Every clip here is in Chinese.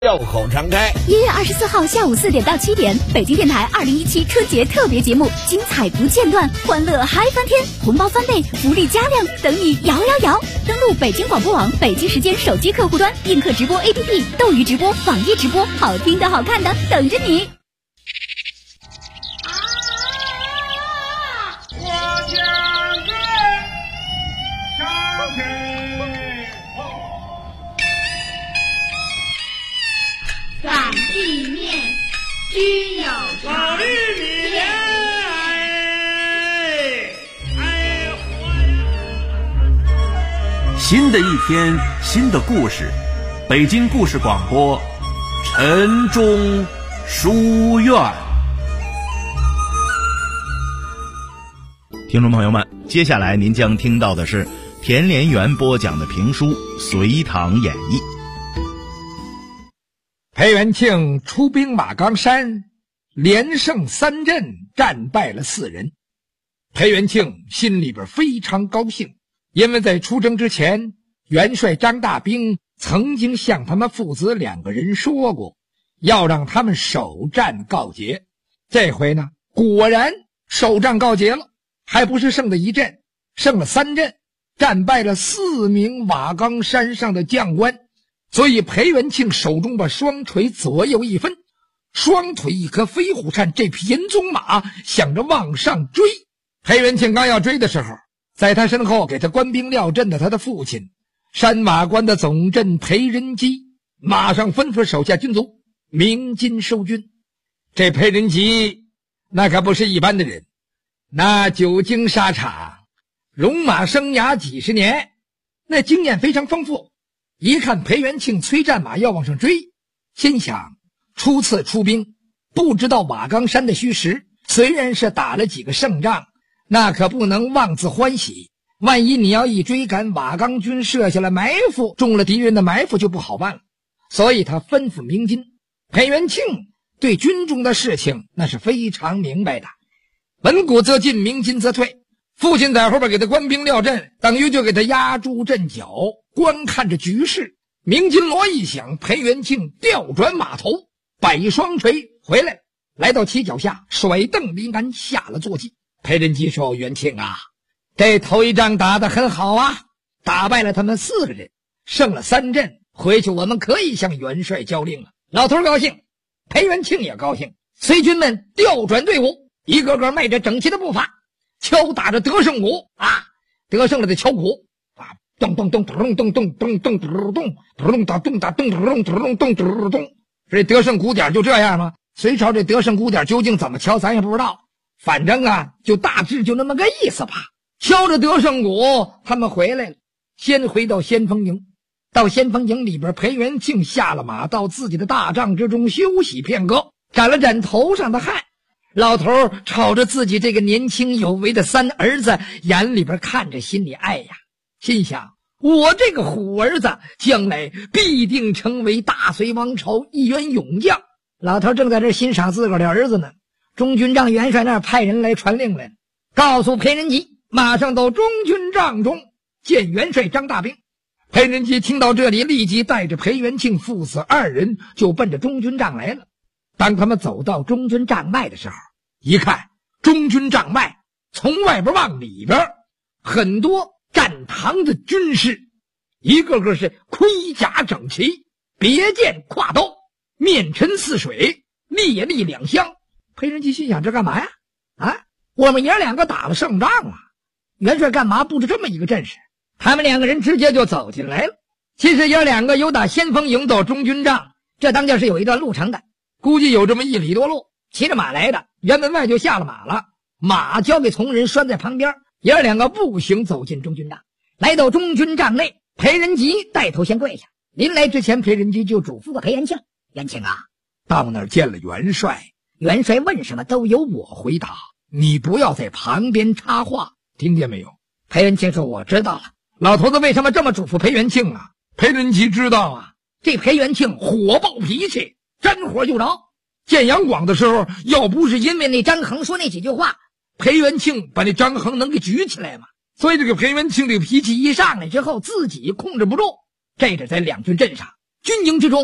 笑口常开。 1月24号下午4点到7点，北京电台2017春节特别节目，精彩不间断，欢乐嗨翻天，红包翻倍，福利加量，等你摇摇摇！登录北京广播网北京时间手机客户端、映客直播 APP、斗鱼直播、网易直播，好听的好看的等着你。 反地面均有老玉米莲， 新的一天，新的故事，北京故事广播，晨钟书院。 听众朋友们，接下来您将听到的是田连元播讲的评书《隋唐演义》。 裴元庆出兵马岗山，连胜3阵，战败了4人。裴元庆心里边非常高兴，因为在出征之前，元帅张大兵曾经向他们父子2个人说过，要让他们首战告捷。这回呢，果然首战告捷了，还不是胜的1阵，胜了3阵，战败了4名马岗山上的将官。所以裴元庆手中把双锤左右一分，双腿一颗飞虎扇，这匹银鬃马想着往上追。裴元庆刚要追的时候，在他身后给他官兵撂阵的他的父亲山马关的总镇裴仁基马上吩咐手下军卒鸣金收军。这裴仁基那可不是一般的人，那久经沙场，戎马生涯几十年，那经验非常丰富。一看裴元庆催战马要往上追，心想初次出兵，不知道马岗山的虚实，虽然是打了几个胜仗，那可不能妄自欢喜，万一你要一追赶，马岗军设下了埋伏，中了敌人的埋伏就不好办了。所以他吩咐鸣金。裴元庆对军中的事情那是非常明白的，闻鼓则进，鸣金则退。父亲在后边给他官兵撂阵，等于就给他压住阵脚，观看着局势。鸣金锣一响，裴元庆调转马头，摆双锤回来，来到旗脚下，甩蹬离鞍，下了坐骑。裴仁基说：“元庆啊，这头一仗打得很好啊，打败了他们4个人，胜了3阵，回去我们可以向元帅交令了。”老头高兴，裴元庆也高兴。随军们调转队伍，一个个迈着整齐的步伐，敲打着得胜鼓啊，得胜了的敲鼓啊，咚咚咚咚咚咚咚咚咚咚咚哒咚哒咚咚咚咚咚咚咚。这得胜鼓点就这样吗？隋朝这得胜鼓点究竟怎么敲咱也不知道，反正啊就大致就那么个意思吧。敲着得胜鼓，他们回来了，先回到先锋营。到先锋营里边，裴元庆下了马，到自己的大帐之中休息片刻，沾了沾头上的汗。老头瞅着自己这个年轻有为的3儿子，眼里边看着，心里爱呀，心想我这个虎儿子将来必定成为大隋王朝一员勇将。老头正在这欣赏自个儿的儿子呢，中军帐元帅那儿派人来传令来了，告诉裴仁基马上到中军帐中见元帅张大兵。裴仁基听到这里，立即带着裴元庆父子2人就奔着中军帐来了。当他们走到中军帐外的时候，一看中军帐外从外边往里边，很多站堂的军士，一个个是盔甲整齐，别剑挎刀，面沉似水，烈力两相。裴仁基心想，这干嘛呀？我们爷2个打了胜仗了，元帅干嘛布置这么一个阵势？他们2个人直接就走进来了。其实爷2个由打先锋营到中军帐，这当家是有一段路程的，估计有这么1里多路。骑着马来的，辕门外就下了马了，马交给从人拴在旁边，爷2个步行走进中军帐。来到中军帐内，裴仁基带头先跪下。临来之前，裴仁基就嘱咐过裴元庆：“元庆啊，到那儿见了元帅，元帅问什么都由我回答，你不要在旁边插话，听见没有？”裴元庆说：“我知道了。”老头子为什么这么嘱咐裴元庆啊？裴仁基知道啊，这裴元庆火爆脾气，沾火就着。建阳广的时候，要不是因为那张衡说那几句话，裴元庆把那张衡能给举起来嘛。所以这个裴元庆这个脾气一上来之后，自己控制不住。这是在2军阵上，军营之中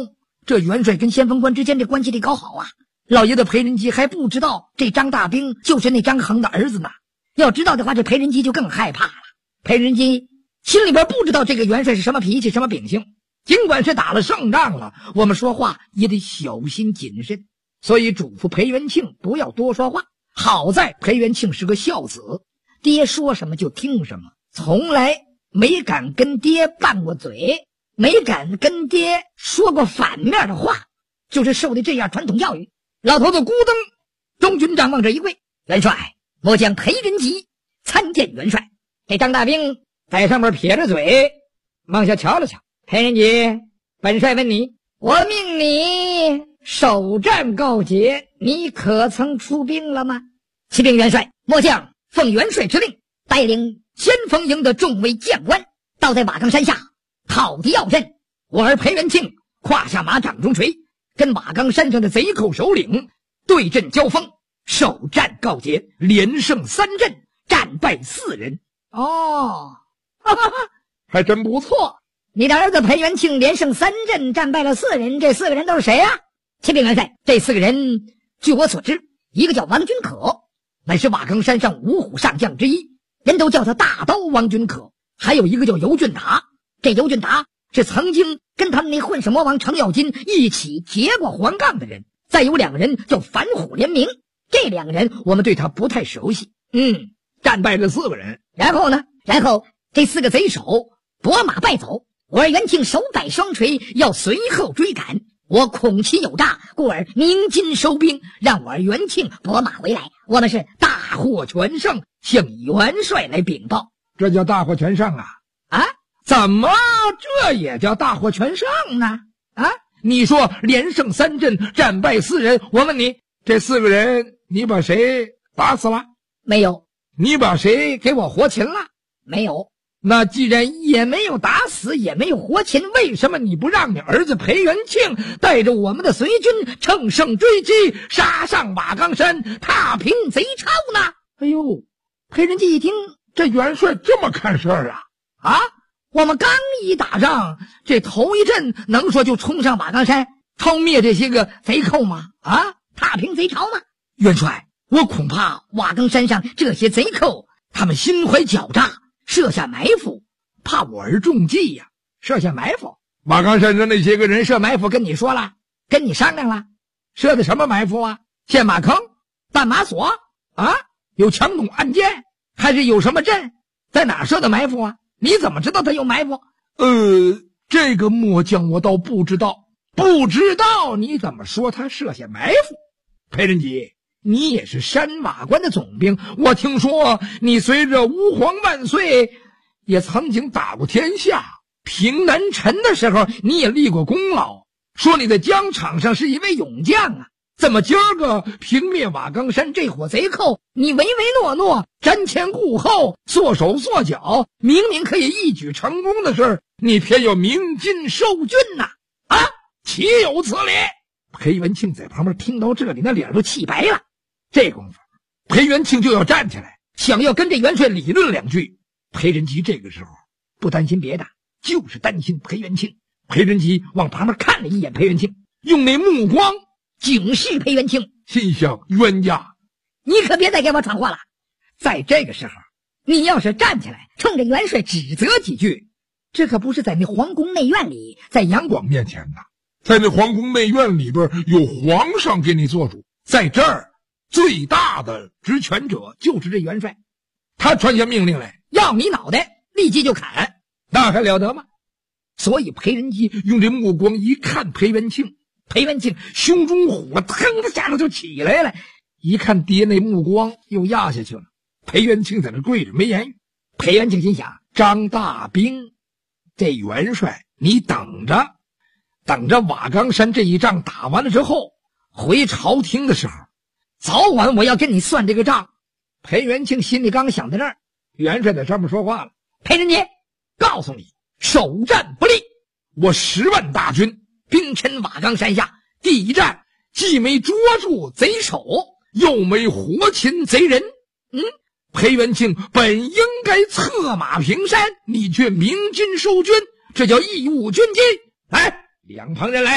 这元帅跟先锋官之间这关系得搞好啊。老爷子裴仁基还不知道这张大兵就是那张衡的儿子呢，要知道的话，这裴仁基就更害怕了。裴仁基心里边不知道这个元帅是什么脾气什么秉性，尽管是打了胜仗了，我们说话也得小心谨慎，所以嘱咐裴元庆不要多说话。好在裴元庆是个孝子，爹说什么就听什么，从来没敢跟爹拌过嘴，没敢跟爹说过反面的话，就是受的这样传统教育。老头子咕噔，中军帐往这一跪，元帅，末将裴仁基参见元帅。这张大兵在上面撇着嘴往下瞧了瞧。裴仁基，本帅问你，我命你首战告捷，你可曾出兵了吗？启禀元帅，末将奉元帅之令，带领先锋营的众位将官倒在瓦岗山下讨敌要阵。我儿裴元庆胯下马掌中锤，跟瓦岗山上的贼寇首领对阵交锋，首战告捷，连胜3阵，战败4人。哦，哈哈哈，还真不错。你的儿子裴元庆连胜3阵，战败了4人，这4个人都是谁啊？启禀元帅，这4个人据我所知，一个叫王君可，乃是瓦岗山上5虎上将之一，人都叫他大刀王君可。还有一个叫尤俊达，这尤俊达是曾经跟他们那混世魔王程咬金一起劫过黄杠的人。再有2个人叫反虎联名，这2个人我们对他不太熟悉。战败了4个人。然后呢？然后这4个贼首拨马败走，我儿元庆手摆双锤要随后追赶，我恐其有诈，故而鸣金收兵，让我儿元庆拨马回来。我们是大获全胜，向元帅来禀报。 这叫大获全胜啊！ 啊？怎么这也叫大获全胜呢？啊？ 你说连胜3阵，战败4人，我问你，这4个人你把谁打死了？ 没有。 你把谁给我活擒了？ 没有。 那既然也没有打死，也没有活擒，为什么你不让你儿子裴元庆带着我们的随军乘胜追击，杀上瓦岗山，踏平贼巢呢？ 哎呦，裴仁基一听， 这元帅这么看事儿啊！ 啊，我们刚一打仗，这头一阵能说就冲上瓦岗山，抄灭这些个贼寇吗？啊，踏平贼巢吗？元帅，我恐怕瓦岗山上这些贼寇，他们心怀狡诈，设下埋伏，怕我儿中计呀。设下埋伏？ 瓦岗山上那些个人设埋伏跟你说了，跟你商量了？设的什么埋伏啊？陷马坑、绊马索啊？有强弩暗箭，还是有什么阵？在哪设的埋伏啊？你怎么知道他有埋伏？ 这个末将我倒不知道。不知道你怎么说他设下埋伏？裴仁基，你也是山瓦关的总兵，我听说你随着吾皇万岁也曾经打过天下，平南陈的时候你也立过功劳，说你在疆场上是一位勇将啊。怎么今儿个平灭瓦岗山这伙贼寇，你唯唯诺诺，瞻前顾后，缩手缩脚，明明可以一举成功的事，你偏要鸣金收军呐！啊，岂有此理！裴元庆在旁边听到这里，那脸都气白了。这功夫，裴元庆就要站起来，想要跟这元帅理论2句。裴仁基这个时候不担心别的，就是担心裴元庆。裴仁基往旁边看了一眼裴元庆，用那目光警示裴元庆，心想：冤家， 你可别再给我闯祸了。在这个时候，你要是站起来冲着元帅指责几句，这可不是在那皇宫内院里，在杨广面前呢。 在那皇宫内院里边有皇上给你做主，在这儿最大的执权者就是这元帅，他传下命令来要你脑袋，立即就砍，那还了得吗？所以裴仁基用这目光一看裴元庆，裴元庆胸中火腾的下头就起来了，一看爹那目光又压下去了。裴元庆在那跪着没言语。裴元庆心想：张大兵，这元帅你等着瓦岗山这一仗打完了之后，回朝廷的时候，早晚我要跟你算这个账。裴元庆心里刚想到这儿，元帅在上面说话了：裴仁基，告诉你，首战不利，我10万大军兵陈瓦岗山下，第一战既没捉住贼首，又没活擒贼人。裴元庆本应该策马平山，你却鸣金收军，这叫义务军纪。来，两旁人来，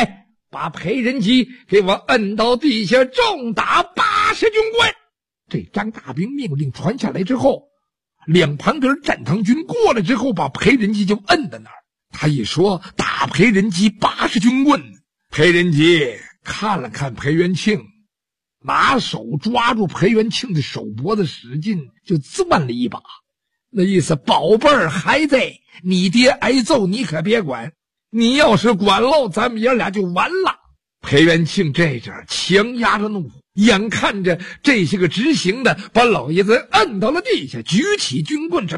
把裴仁基给我摁到地下，重打80军棍。这张大兵命令传下来之后，两旁边战唐军过来之后，把裴仁基就摁在那儿。他一说打裴仁基80军棍，裴仁基看了看裴元庆，拿手抓住裴元庆的手脖子，使劲就攥了一把，那意思宝贝儿还在，你爹挨揍你可别管，你要是管喽，咱们爷俩就完了。裴元庆这阵强压着怒火，眼看着这些个执行的把老爷子摁到了地下，举起军棍，这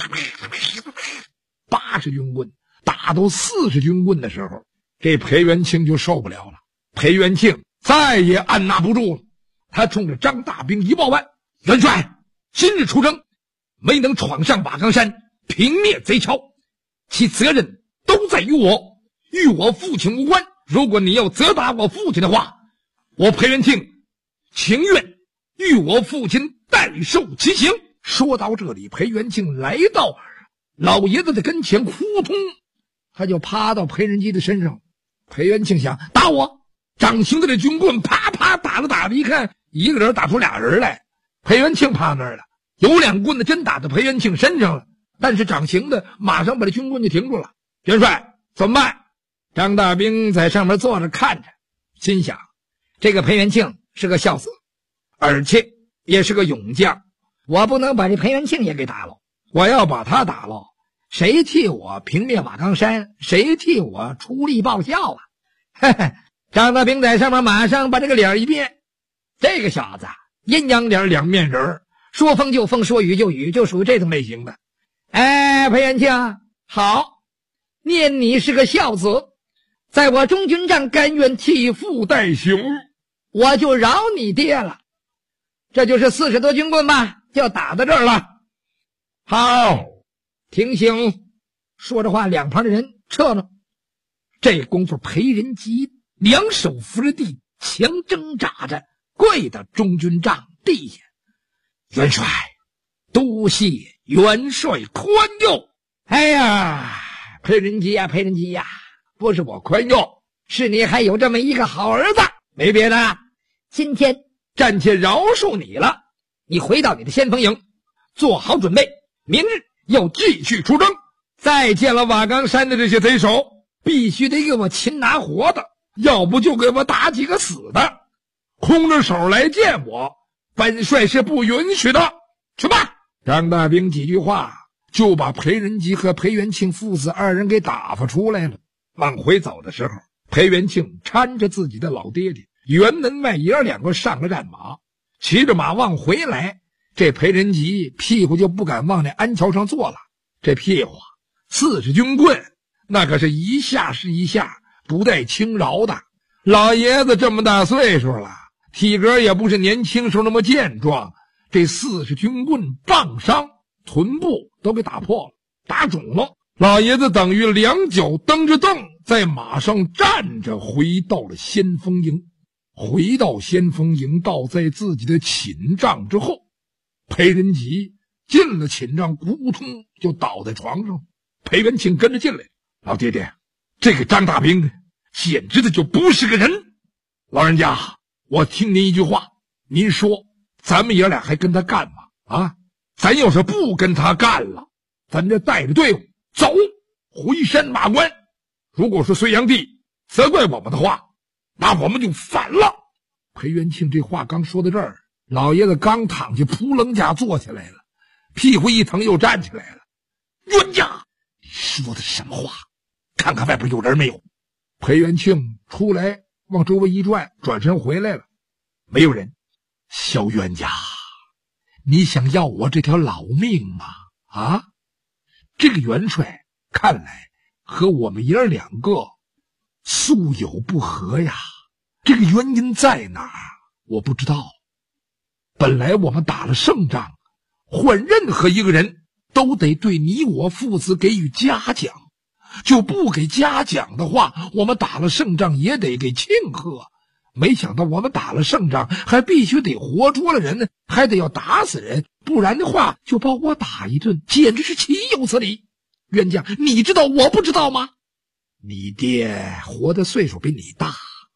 80军棍打到40军棍的时候，这裴元庆就受不了了。裴元庆再也按捺不住了，他冲着张大兵一报案：元帅，今日出征，没能闯上瓦岗山，平灭贼巢，其责任都在于我，与我父亲无关。如果你要责打我父亲的话，我裴元庆情愿与我父亲代受其刑。说到这里，裴元庆来到老爷子的跟前，扑通，他就趴到裴仁基的身上。裴元庆想打我，掌形的这军棍啪啪打了，一看一个人打出俩人来。裴元庆趴那儿了，有两棍子真打到裴元庆身上了，但是掌形的马上把这军棍就停住了。元帅怎么办？张大兵在上面坐着看着，心想这个裴元庆是个孝子，而且也是个勇将，我不能把这裴元庆也给打了，我要把他打了，谁替我平灭瓦岗山，谁替我出力报效啊？嘿嘿，张大兵在上面马上把这个脸一变，这个小子阴阳脸两面人，说风就风，说雨就雨，就属于这种类型的。哎，裴元庆好，念你是个孝子，在我中军帐甘愿替父代雄，我就饶你爹了。这就是40多军棍吧，就打到这儿了。好，停刑。说着话，两旁的人撤了。这功夫，裴仁基两手扶着地，强挣扎着跪到中军帐地下。元帅，多谢元帅宽宥。哎呀，裴仁基呀，不是我宽宥，是你还有这么一个好儿子，没别的。今天暂且饶恕你了，你回到你的先锋营，做好准备，明日要继续出征。再见了瓦岗山的这些贼首，必须得给我擒拿活的，要不就给我打几个死的。空着手来见我，本帅是不允许的。去吧！张大兵几句话就把裴仁基和裴元庆父子二人给打发出来了。往回走的时候，裴元庆搀着自己的老爹爹，辕门外爷两个上了战马，骑着马往回来。这裴仁基屁股就不敢往那鞍桥上坐了，这屁股40军棍那可是一下是一下，不带轻饶的。老爷子这么大岁数了，体格也不是年轻时候那么健壮，这40军棍棒伤，臀部都给打破了，打肿了。老爷子等于两脚蹬着凳，在马上站着，回到了先锋营。回到先锋营，倒在自己的寝帐之后。裴仁基进了寝帐，咕通就倒在床上。裴元庆跟着进来，老爹爹，这个张大兵简直的就不是个人。老人家，我听您一句话，您说咱们爷俩还跟他干吗？啊，咱要是不跟他干了，咱就带着队伍走回山马关。如果说隋炀帝责怪我们的话，那我们就反了。裴元庆这话刚说到这儿，老爷子刚躺下，扑棱家坐起来了，屁股一疼又站起来了。冤家，你说的什么话？看看外边有人没有？裴元庆出来往周围一转，转身回来了，没有人。小冤家，你想要我这条老命吗？啊，这个元帅看来和我们爷两个素有不和呀。这个原因在哪儿我不知道。本来我们打了胜仗，换任何一个人都得对你我父子给予嘉奖，就不给嘉奖的话，我们打了胜仗也得给庆贺。没想到我们打了胜仗，还必须得活捉了人，还得要打死人，不然的话就把我打一顿，简直是岂有此理。冤家，你知道我不知道吗？你爹活的岁数比你大，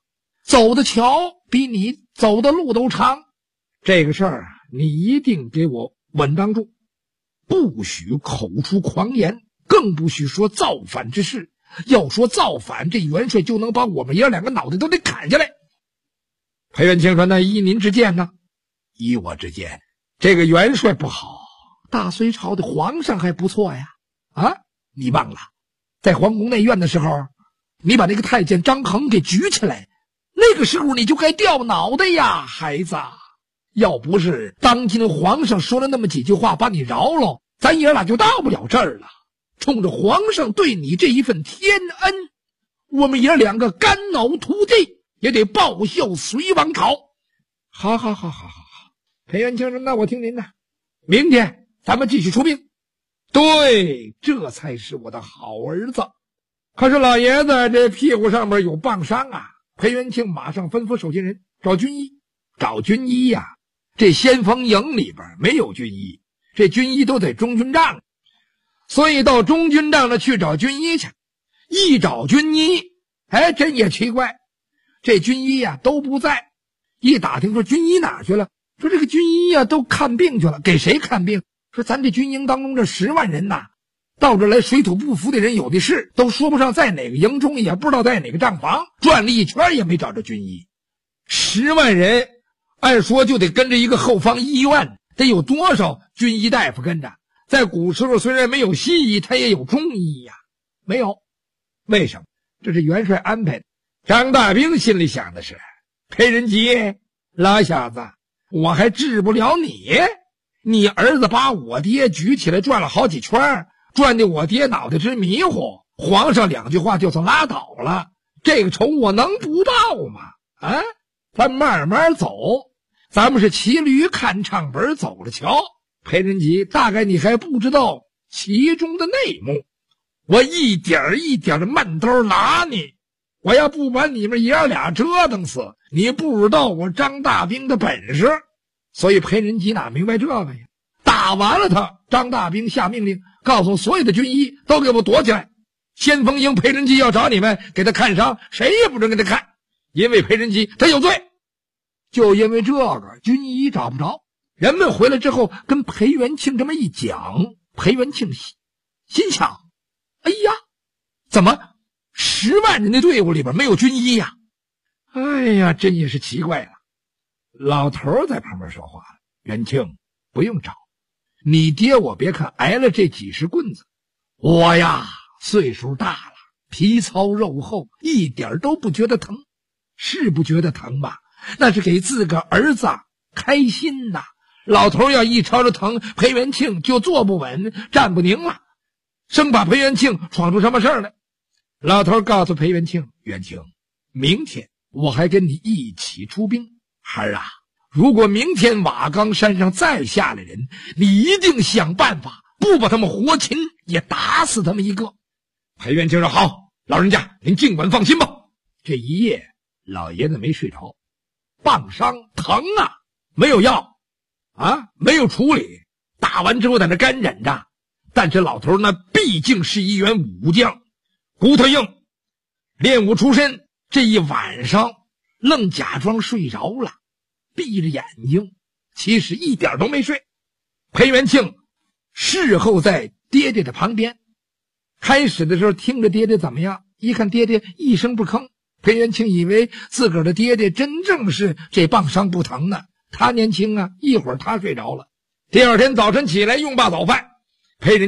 走的桥比你走的路都长。这个事儿你一定给我稳当住，不许口出狂言，更不许说造反之事。要说造反，这元帅就能把我们爷两个脑袋都得砍下来。裴元庆说：“那依您之见呢？”“依我之见，这个元帅不好，大隋朝的皇上还不错呀。啊，你忘了，在皇宫内院的时候，你把那个太监张衡给举起来，那个时候你就该掉脑袋呀，孩子。要不是当今皇上说了那么几句话把你饶了，咱爷俩就到不了这儿了。冲着皇上对你这一份天恩，我们爷两个肝脑涂地也得报效隋王朝。”“好。裴元庆说：“那我听您的，明天咱们继续出兵。”“对，这才是我的好儿子。”可是老爷子这屁股上面有棒伤啊！裴元庆马上吩咐手下人找军医。找军医呀，这先锋营里边没有军医，这军医都在中军帐，所以到中军帐那去找军医去。一找军医，真也奇怪，这军医呀都不在。一打听说军医哪去了，说这个军医呀都看病去了。给谁看病？说咱这军营当中这10万人呐，到这来水土不服的人有的是，都说不上在哪个营中，也不知道在哪个帐房，转了一圈也没找着军医。10万人，按说就得跟着一个后方医院，得有多少军医大夫跟着？在古时候虽然没有西医，他也有中医呀。没有，为什么？这是元帅安排的。张大兵心里想的是：裴仁吉，老小子，我还治不了你。你儿子把我爹举起来转了好几圈，转的我爹脑袋直迷糊，皇上2句话就算拉倒了，这个仇我能不报吗？啊，咱慢慢走，咱们是骑驴看唱本，走了瞧。裴仁吉，大概你还不知道其中的内幕，我一点一点的慢刀拉你，我要不把你们爷俩折腾死，你不知道我张大兵的本事。所以裴仁吉哪明白这个呀？打完了他，张大兵下命令，告诉所有的军医都给我躲起来，先锋营裴仁吉要找你们，给他看伤，谁也不准给他看，因为裴仁吉他有罪。就因为这个，军医找不着。人们回来之后跟裴元庆这么一讲，裴元庆心想：哎呀，怎么10万人的队伍里边没有军医呀？哎呀，真也是奇怪了。老头在旁边说话了：“元庆，不用找，你爹我别看挨了这几十棍子，我呀岁数大了，皮糙肉厚，一点都不觉得疼。是不觉得疼吧？那是给自个儿子开心呐。老头要一瞧着疼，裴元庆就坐不稳，站不宁了，生怕裴元庆闯出什么事儿来。”老头告诉裴元庆：“元庆，明天我还跟你一起出兵。孩儿啊，如果明天瓦岗山上再下来人，你一定想办法，不把他们活擒，也打死他们一个。”裴元庆说：“好，老人家您尽管放心吧。”这一夜老爷子没睡着，棒伤疼啊，没有药啊，没有处理，打完之后在那干忍着。但是老头那毕竟是一员武将，骨头硬，练武出身，这一晚上愣假装睡着了，闭着眼睛，其实一点都没睡。裴元庆事后在爹爹的旁边，开始的时候听着爹爹怎么样，一看爹爹一声不吭，裴元庆以为自个儿的爹爹真正是这棒伤不疼呢。他年轻啊，一会儿他睡着了。第二天早晨起来用罢早饭，裴仁